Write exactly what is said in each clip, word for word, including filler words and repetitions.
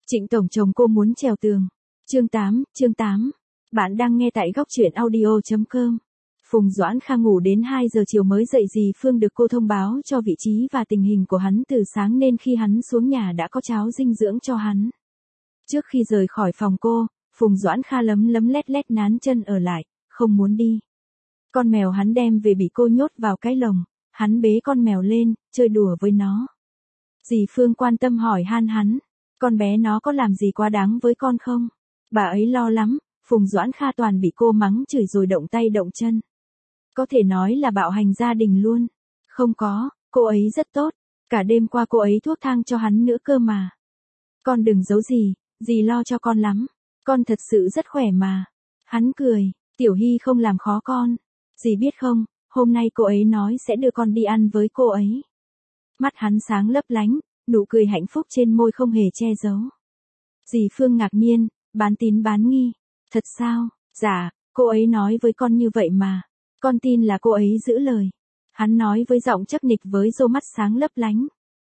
Trịnh tổng chồng cô muốn trèo tường. Chương tám, chương tám. Bạn đang nghe tại góc truyện audio chấm com. Phùng Doãn Kha ngủ đến hai giờ chiều mới dậy. Dì Phương được cô thông báo cho vị trí và tình hình của hắn từ sáng nên khi hắn xuống nhà đã có cháo dinh dưỡng cho hắn. Trước khi rời khỏi phòng cô, Phùng Doãn Kha lấm lấm lét lét nán chân ở lại, không muốn đi. Con mèo hắn đem về bị cô nhốt vào cái lồng, hắn bế con mèo lên, chơi đùa với nó. Dì Phương quan tâm hỏi han hắn, con bé nó có làm gì quá đáng với con không? Bà ấy lo lắm, Phùng Doãn Kha toàn bị cô mắng chửi rồi động tay động chân. Có thể nói là bạo hành gia đình luôn. Không có, cô ấy rất tốt, cả đêm qua cô ấy thuốc thang cho hắn nữa cơ mà. Con đừng giấu gì, dì lo cho con lắm, con thật sự rất khỏe mà. Hắn cười, Tiểu Hy không làm khó con. Dì biết không, hôm nay cô ấy nói sẽ đưa con đi ăn với cô ấy. Mắt hắn sáng lấp lánh, nụ cười hạnh phúc trên môi không hề che giấu. Dì Phương ngạc nhiên, bán tín bán nghi. Thật sao? Dạ, cô ấy nói với con như vậy mà. Con tin là cô ấy giữ lời. Hắn nói với giọng chắc nịch với rô mắt sáng lấp lánh.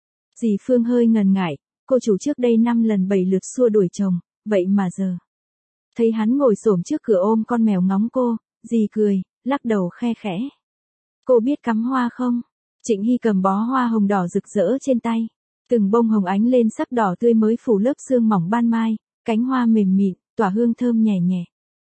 Dì Phương hơi ngần ngại, cô chủ trước đây năm lần bảy lượt xua đuổi chồng, vậy mà giờ. Thấy hắn ngồi xổm trước cửa ôm con mèo ngóng cô, dì cười, lắc đầu khe khẽ. Cô biết cắm hoa không? Trịnh Hy cầm bó hoa hồng đỏ rực rỡ trên tay. Từng bông hồng ánh lên sắc đỏ tươi mới phủ lớp sương mỏng ban mai, cánh hoa mềm mịn, tỏa hương thơm nhẹ nhẹ.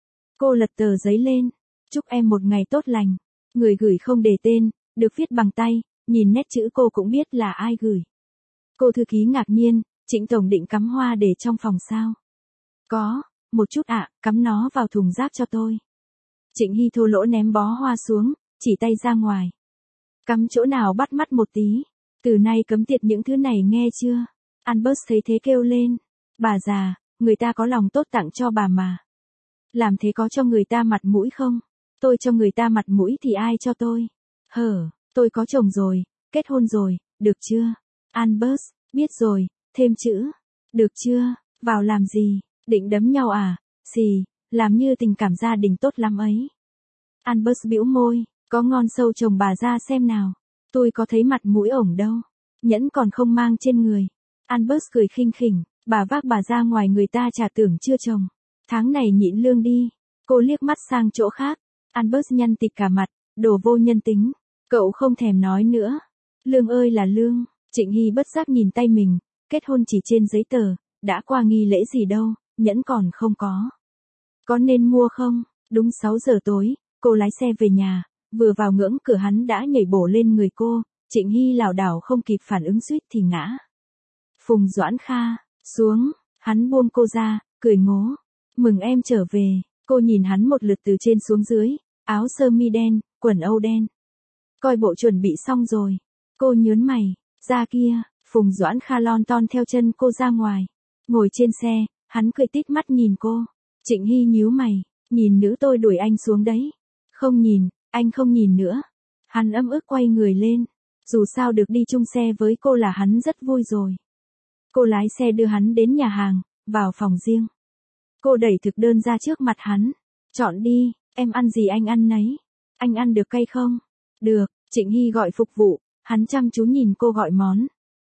Cô lật tờ giấy lên, chúc em một ngày tốt lành. Người gửi không đề tên, được viết bằng tay, nhìn nét chữ cô cũng biết là ai gửi. Cô thư ký ngạc nhiên, Trịnh tổng định cắm hoa để trong phòng sao? Có, một chút ạ, cắm nó vào thùng rác cho tôi. Trịnh Hy thô lỗ ném bó hoa xuống, chỉ tay ra ngoài. Cắm chỗ nào bắt mắt một tí. Từ nay cấm tiệt những thứ này nghe chưa? Albert thấy thế kêu lên. Bà già, người ta có lòng tốt tặng cho bà mà. Làm thế có cho người ta mặt mũi không? Tôi cho người ta mặt mũi thì ai cho tôi? Hở, tôi có chồng rồi, kết hôn rồi, được chưa? Albert, biết rồi, thêm chữ. Được chưa? Vào làm gì? Định đấm nhau à? Xì, làm như tình cảm gia đình tốt lắm ấy. Albert bĩu môi, có ngon sâu chồng bà ra xem nào. Tôi có thấy mặt mũi ổng đâu. Nhẫn còn không mang trên người. Albert cười khinh khỉnh, bà vác bà ra ngoài người ta trả tưởng chưa chồng. Tháng này nhịn lương đi. Cô liếc mắt sang chỗ khác. Albert nhăn tịt cả mặt, đồ vô nhân tính. Cậu không thèm nói nữa. Lương ơi là lương. Trịnh Hy bất giác nhìn tay mình, kết hôn chỉ trên giấy tờ, đã qua nghi lễ gì đâu, nhẫn còn không có. Có nên mua không? Đúng sáu giờ tối, cô lái xe về nhà, vừa vào ngưỡng cửa hắn đã nhảy bổ lên người cô, Trịnh Hy lảo đảo không kịp phản ứng suýt thì ngã. Phùng Doãn Kha, xuống, hắn buông cô ra, cười ngố. Mừng em trở về, cô nhìn hắn một lượt từ trên xuống dưới, áo sơ mi đen, quần âu đen. Coi bộ chuẩn bị xong rồi. Cô nhớn mày, ra kia, Phùng Doãn Kha lon ton theo chân cô ra ngoài. Ngồi trên xe, hắn cười tít mắt nhìn cô. Trịnh Hy nhíu mày, nhìn nữ tôi đuổi anh xuống đấy. Không nhìn, anh không nhìn nữa. Hắn ấm ức quay người lên. Dù sao được đi chung xe với cô là hắn rất vui rồi. Cô lái xe đưa hắn đến nhà hàng, vào phòng riêng. Cô đẩy thực đơn ra trước mặt hắn. Chọn đi, em ăn gì anh ăn nấy. Anh ăn được cay không? Được, Trịnh Hy gọi phục vụ, hắn chăm chú nhìn cô gọi món.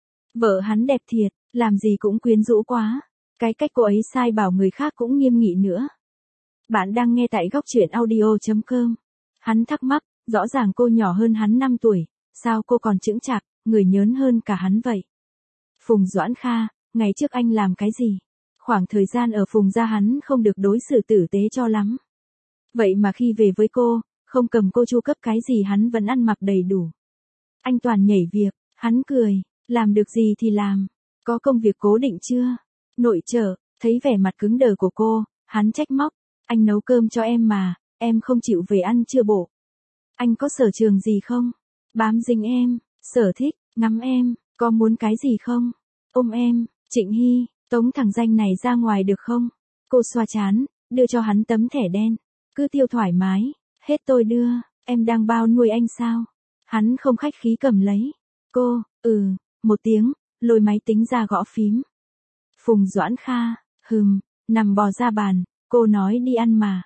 Vợ hắn đẹp thiệt, làm gì cũng quyến rũ quá. Cái cách cô ấy sai bảo người khác cũng nghiêm nghị nữa. Bạn đang nghe tại góc truyện audio chấm com. Hắn thắc mắc, rõ ràng cô nhỏ hơn hắn năm tuổi, sao cô còn chững chạc, người nhớn hơn cả hắn vậy? Phùng Doãn Kha, ngày trước anh làm cái gì? Khoảng thời gian ở Phùng gia hắn không được đối xử tử tế cho lắm. Vậy mà khi về với cô, không cầm cô chu cấp cái gì hắn vẫn ăn mặc đầy đủ. Anh toàn nhảy việc, hắn cười, làm được gì thì làm. Có công việc cố định chưa? Nội trợ, thấy vẻ mặt cứng đờ của cô, hắn trách móc. Anh nấu cơm cho em mà, em không chịu về ăn trưa bộ. Anh có sở trường gì không? Bám dính em, sở thích, ngắm em, có muốn cái gì không? Ôm em, Trịnh Hy, tống thằng danh này ra ngoài được không? Cô xoa chán, đưa cho hắn tấm thẻ đen. Cứ tiêu thoải mái, hết tôi đưa, em đang bao nuôi anh sao? Hắn không khách khí cầm lấy. Cô, ừ, một tiếng, lôi máy tính ra gõ phím. Phùng Doãn Kha, hừm, nằm bò ra bàn, cô nói đi ăn mà.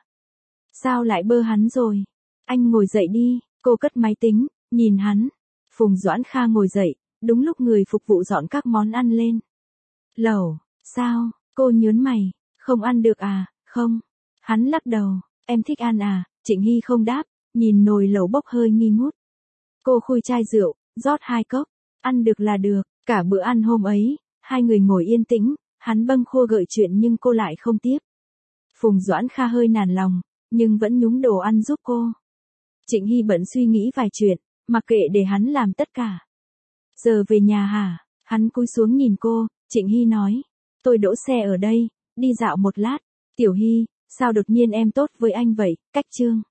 Sao lại bơ hắn rồi? Anh ngồi dậy đi, cô cất máy tính, nhìn hắn. Phùng Doãn Kha ngồi dậy, đúng lúc người phục vụ dọn các món ăn lên. Lẩu, sao, Cô nhớn mày, không ăn được à, không. Hắn lắc đầu, em thích ăn à, Trịnh Hy không đáp, nhìn nồi lẩu bốc hơi nghi ngút. Cô khui chai rượu, rót hai cốc, ăn được là được, cả bữa ăn hôm ấy, hai người ngồi yên tĩnh, hắn bâng khua gợi chuyện nhưng cô lại không tiếp. Phùng Doãn Kha hơi nản lòng, nhưng vẫn nhúng đồ ăn giúp cô. Trịnh Hy bận suy nghĩ vài chuyện, mặc kệ để hắn làm tất cả. Giờ về nhà hả? Hắn cúi xuống nhìn cô, Trịnh Hy nói. Tôi đỗ xe ở đây, đi dạo một lát. Tiểu Hy, sao đột nhiên em tốt với anh vậy, Cách Trương.